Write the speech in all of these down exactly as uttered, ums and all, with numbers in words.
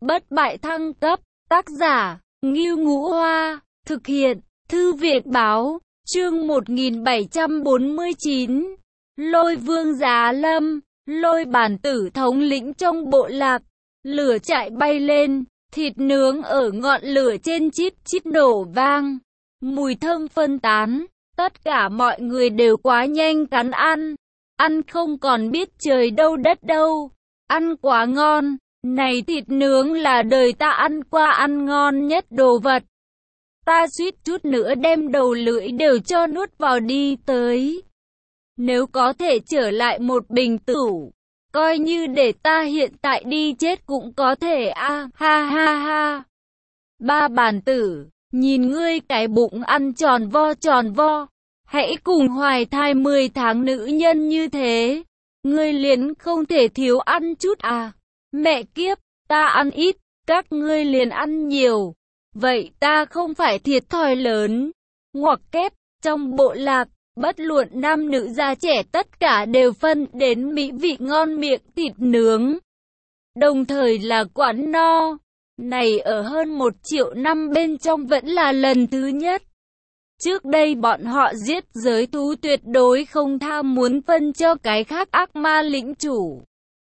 bất bại thăng cấp, tác giả, Ngưu Ngũ Hoa, thực hiện, Thư viện Báo, chương một nghìn bảy trăm bốn mươi chín, Lôi Vương Giá Lâm, Lôi Bản Tử thống lĩnh trong bộ lạc, lửa chạy bay lên, thịt nướng ở ngọn lửa trên chít chít nổ vang, mùi thơm phân tán, tất cả mọi người đều quá nhanh cắn ăn, ăn không còn biết trời đâu đất đâu, ăn quá ngon, này thịt nướng là đời ta ăn qua ăn ngon nhất đồ vật. Ta suýt chút nữa đem đầu lưỡi đều cho nuốt vào đi tới. Nếu có thể trở lại một bình tử, coi như để ta hiện tại đi chết cũng có thể a à, ha ha ha. Ba Bản Tử, nhìn ngươi cái bụng ăn tròn vo tròn vo, hãy cùng hoài thai mười tháng nữ nhân như thế, ngươi liền không thể thiếu ăn chút à. Mẹ kiếp, ta ăn ít, các ngươi liền ăn nhiều. Vậy ta không phải thiệt thòi lớn. Ngoặc kép, trong bộ lạc, bất luận nam nữ già trẻ tất cả đều phân đến mỹ vị ngon miệng thịt nướng. Đồng thời là quán no. Này ở hơn một triệu năm bên trong vẫn là lần thứ nhất. Trước đây bọn họ giết giới thú tuyệt đối không tha muốn phân cho cái khác ác ma lĩnh chủ.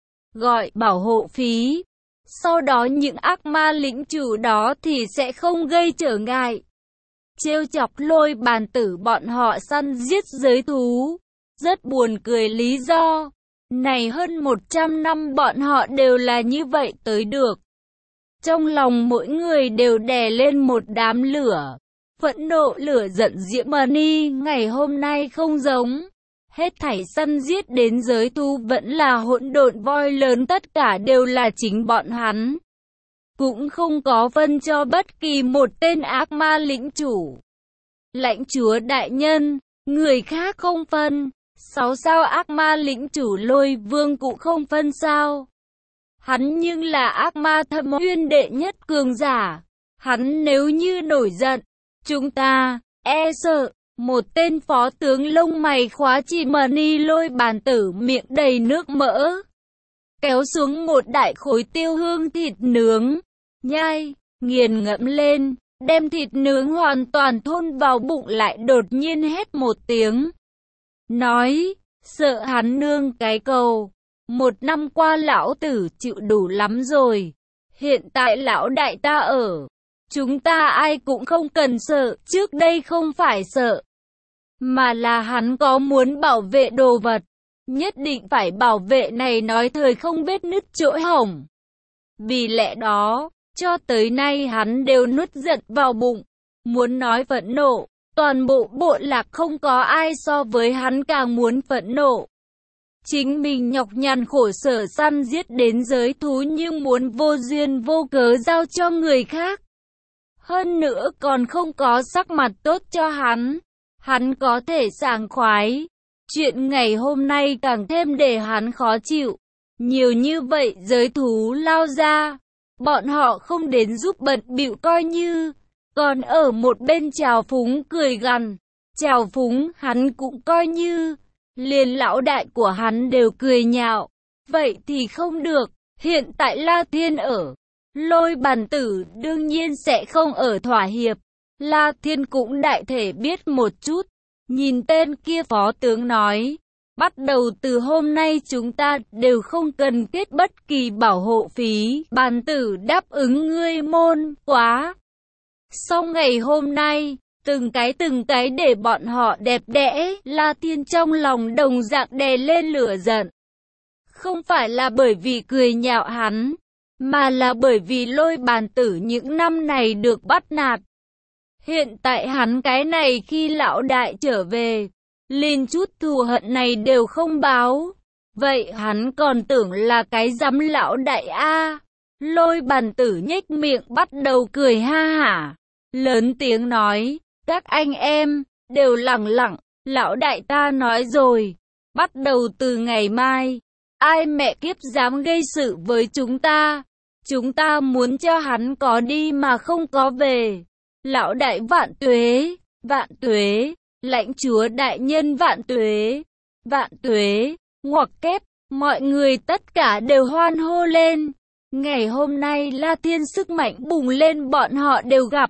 Gọi bảo hộ phí. Sau đó những ác ma lĩnh chủ đó thì sẽ không gây trở ngại. Trêu chọc Lôi Bản Tử bọn họ săn giết giới thú. Rất buồn cười lý do. Này hơn một trăm năm bọn họ đều là như vậy tới được. Trong lòng mỗi người đều đè lên một đám lửa. Phẫn nộ lửa giận Diễm Mani ngày hôm nay không giống. Hết thảy săn giết đến giới thú vẫn là hỗn độn voi lớn, tất cả đều là chính bọn hắn. Cũng không có phân cho bất kỳ một tên ác ma lĩnh chủ. Lãnh chúa đại nhân, người khác không phân. Sáu sao ác ma lĩnh chủ Lôi Vương cũng không phân sao. Hắn nhưng là ác ma thâm uyên đệ nhất cường giả. Hắn nếu như nổi giận, chúng ta e sợ. Một tên phó tướng lông mày khóa chì Mani Lôi Bản Tử miệng đầy nước mỡ, kéo xuống một đại khối tiêu hương thịt nướng, nhai, nghiền ngẫm lên, đem thịt nướng hoàn toàn thôn vào bụng, lại đột nhiên hét một tiếng. Nói, sợ hắn nương cái cầu, một năm qua lão tử chịu đủ lắm rồi, hiện tại lão đại ta ở. Chúng ta ai cũng không cần sợ, trước đây không phải sợ, mà là hắn có muốn bảo vệ đồ vật, nhất định phải bảo vệ này nói thời không vết nứt chỗ hổng. Vì lẽ đó, cho tới nay hắn đều nuốt giận vào bụng, muốn nói phẫn nộ, toàn bộ bộ lạc không có ai so với hắn càng muốn phẫn nộ. Chính mình nhọc nhằn khổ sở săn giết đến giới thú nhưng muốn vô duyên vô cớ giao cho người khác. Hơn nữa còn không có sắc mặt tốt cho hắn, hắn có thể sảng khoái. Chuyện ngày hôm nay càng thêm để hắn khó chịu. Nhiều như vậy giới thú lao ra, bọn họ không đến giúp bận bịu coi như, còn ở một bên chào phúng cười gằn. Chào phúng hắn cũng coi như, liền lão đại của hắn đều cười nhạo. Vậy thì không được, hiện tại La Thiên ở. Lôi Bản Tử đương nhiên sẽ không ở thỏa hiệp. La Thiên cũng đại thể biết một chút. Nhìn tên kia phó tướng nói, bắt đầu từ hôm nay chúng ta đều không cần kết bất kỳ bảo hộ phí. Bản Tử đáp ứng ngươi môn quá. Sau ngày hôm nay, từng cái từng cái để bọn họ đẹp đẽ. La Thiên trong lòng đồng dạng đè lên lửa giận. Không phải là bởi vì cười nhạo hắn, mà là bởi vì Lôi Bản Tử những năm này được bắt nạt. Hiện tại hắn cái này khi lão đại trở về, liền chút thù hận này đều không báo. Vậy hắn còn tưởng là cái dám lão đại a. Lôi Bản Tử nhếch miệng bắt đầu cười ha hả, lớn tiếng nói, các anh em, đều lẳng lặng, lão đại ta nói rồi, bắt đầu từ ngày mai, ai mẹ kiếp dám gây sự với chúng ta, chúng ta muốn cho hắn có đi mà không có về. Lão đại vạn tuế, vạn tuế, lãnh chúa đại nhân vạn tuế, vạn tuế, ngoặc kép, mọi người tất cả đều hoan hô lên. Ngày hôm nay La Thiên sức mạnh bùng lên, bọn họ đều gặp.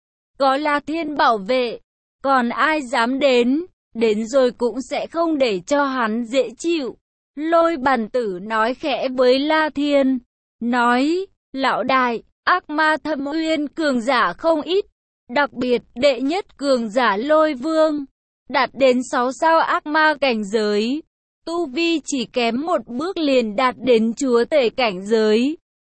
Có La Thiên bảo vệ, còn ai dám đến, đến rồi cũng sẽ không để cho hắn dễ chịu. Lôi Bàn Tử nói khẽ với La Thiên, nói, lão đại, ác ma thâm uyên cường giả không ít, đặc biệt đệ nhất cường giả Lôi Vương, đạt đến sáu sao ác ma cảnh giới, tu vi chỉ kém một bước liền đạt đến chúa tể cảnh giới.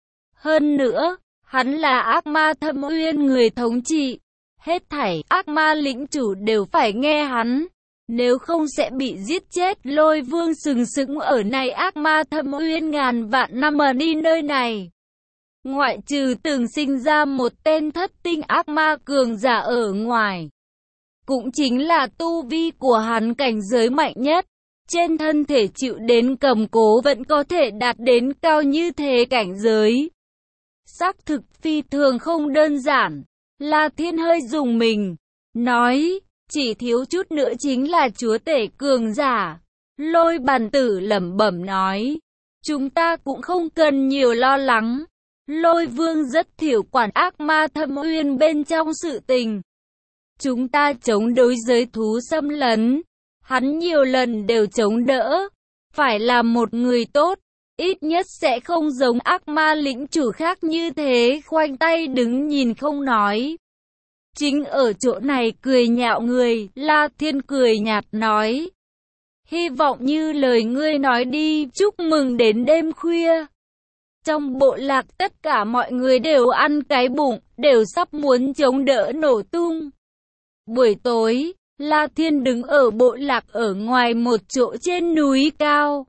Hơn nữa, hắn là ác ma thâm uyên người thống trị, hết thảy ác ma lĩnh chủ đều phải nghe hắn, nếu không sẽ bị giết chết. Lôi Vương sừng sững ở này ác ma thâm uyên ngàn vạn năm mà đi nơi này. Ngoại trừ từng sinh ra một tên thất tinh ác ma cường giả ở ngoài, cũng chính là tu vi của hắn cảnh giới mạnh nhất, trên thân thể chịu đến cầm cố vẫn có thể đạt đến cao như thế cảnh giới. Xác thực phi thường không đơn giản. La Thiên hơi dùng mình, nói, chỉ thiếu chút nữa chính là chúa tể cường giả. Lôi Bàn Tử lẩm bẩm nói, chúng ta cũng không cần nhiều lo lắng. Lôi Vương rất thiểu quản ác ma thâm uyên bên trong sự tình. Chúng ta chống đối giới thú xâm lấn, hắn nhiều lần đều chống đỡ. Phải là một người tốt, ít nhất sẽ không giống ác ma lĩnh chủ khác như thế khoanh tay đứng nhìn không nói. Chính ở chỗ này cười nhạo người, La Thiên cười nhạt nói, hy vọng như lời ngươi nói đi, chúc mừng đến đêm khuya. Trong bộ lạc tất cả mọi người đều ăn cái bụng, đều sắp muốn chống đỡ nổ tung. Buổi tối, La Thiên đứng ở bộ lạc ở ngoài một chỗ trên núi cao.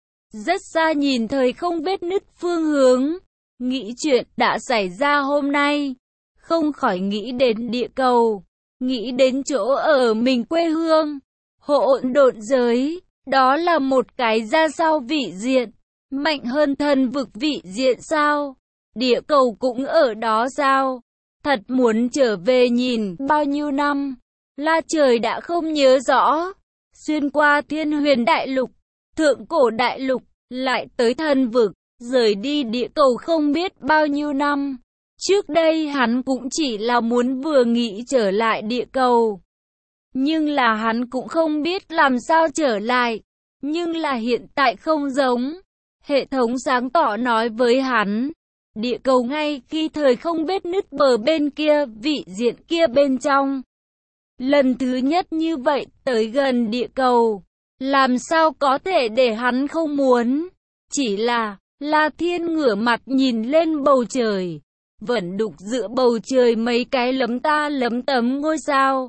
Rất xa nhìn thời không vết nứt phương hướng, nghĩ chuyện đã xảy ra hôm nay, không khỏi nghĩ đến địa cầu, nghĩ đến chỗ ở mình quê hương, hỗn độn giới, đó là một cái ra sao vị diện, mạnh hơn thần vực vị diện sao, địa cầu cũng ở đó sao, thật muốn trở về nhìn, bao nhiêu năm, La Trời đã không nhớ rõ, xuyên qua thiên huyền đại lục, thượng cổ đại lục, lại tới thần vực, rời đi địa cầu không biết bao nhiêu năm. Trước đây hắn cũng chỉ là muốn vừa nghĩ trở lại địa cầu. Nhưng là hắn cũng không biết làm sao trở lại. Nhưng là hiện tại không giống. Hệ thống sáng tỏ nói với hắn, địa cầu ngay khi thời không vết nứt bờ bên kia, vị diện kia bên trong. Lần thứ nhất như vậy tới gần địa cầu, làm sao có thể để hắn không muốn. Chỉ là, La Thiên ngửa mặt nhìn lên bầu trời, vẫn đục giữa bầu trời mấy cái lấm ta lấm tấm ngôi sao.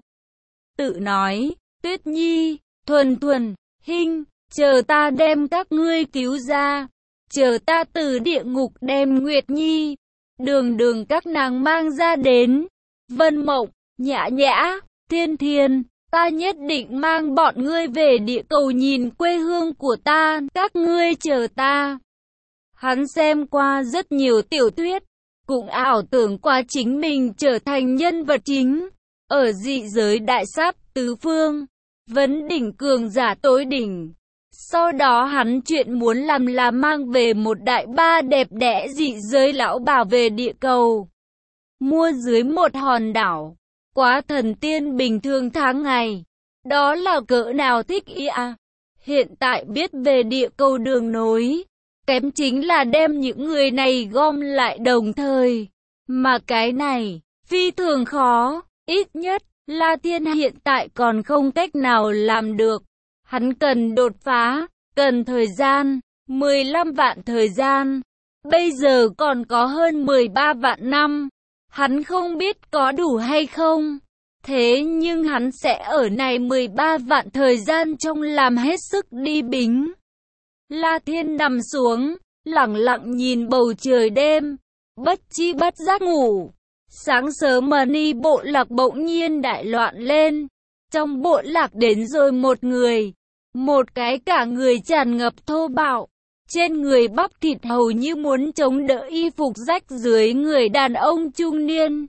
Tự nói, Tuyết Nhi, Thuần Thuần, Hinh, chờ ta đem các ngươi cứu ra, chờ ta từ địa ngục đem Nguyệt Nhi, Đường Đường các nàng mang ra đến, Vân Mộng, Nhã Nhã, Thiên Thiên, ta nhất định mang bọn ngươi về địa cầu nhìn quê hương của ta, các ngươi chờ ta. Hắn xem qua rất nhiều tiểu thuyết, cũng ảo tưởng qua chính mình trở thành nhân vật chính, ở dị giới đại sát tứ phương, vấn đỉnh cường giả tối đỉnh. Sau đó hắn chuyện muốn làm là mang về một đại ba đẹp đẽ dị giới lão bà về địa cầu, mua dưới một hòn đảo, quá thần tiên bình thường tháng ngày. Đó là cỡ nào thích ý à? Hiện tại biết về địa cầu đường nối, kém chính là đem những người này gom lại đồng thời. Mà cái này, phi thường khó, ít nhất, La Thiên hiện tại còn không cách nào làm được. Hắn cần đột phá, cần thời gian, mười lăm vạn thời gian. Bây giờ còn có hơn mười ba vạn năm. Hắn không biết có đủ hay không. Thế nhưng hắn sẽ ở này mười ba vạn thời gian trong làm hết sức đi bính. La Thiên nằm xuống, lặng lặng nhìn bầu trời đêm, bất chi bất giác ngủ. Sáng sớm mà ni bộ lạc bỗng nhiên đại loạn lên. Trong bộ lạc đến rồi một người, một cái cả người tràn ngập thô bạo, trên người bắp thịt hầu như muốn chống đỡ y phục rách dưới người đàn ông trung niên.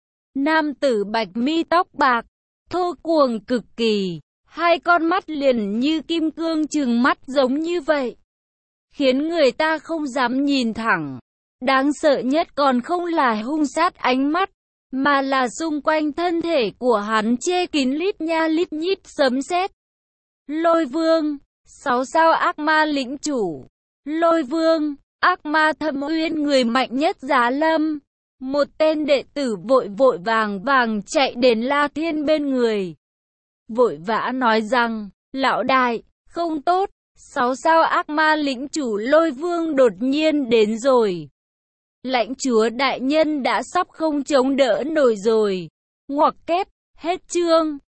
Nam tử bạch mi tóc bạc, thô cuồng cực kỳ, hai con mắt liền như kim cương trừng mắt giống như vậy, khiến người ta không dám nhìn thẳng. Đáng sợ nhất còn không là hung sát ánh mắt, mà là xung quanh thân thể của hắn che kín lít nha lít nhít sấm sét. Lôi Vương, sáu sao ác ma lĩnh chủ. Lôi Vương, ác ma thâm uyên người mạnh nhất Giá Lâm. Một tên đệ tử vội vội vàng vàng chạy đến La Thiên bên người. Vội vã nói rằng, lão đại, không tốt, sáu sao ác ma lĩnh chủ Lôi Vương đột nhiên đến rồi. Lãnh chúa đại nhân đã sắp không chống đỡ nổi rồi. Ngoặc kép, hết chương.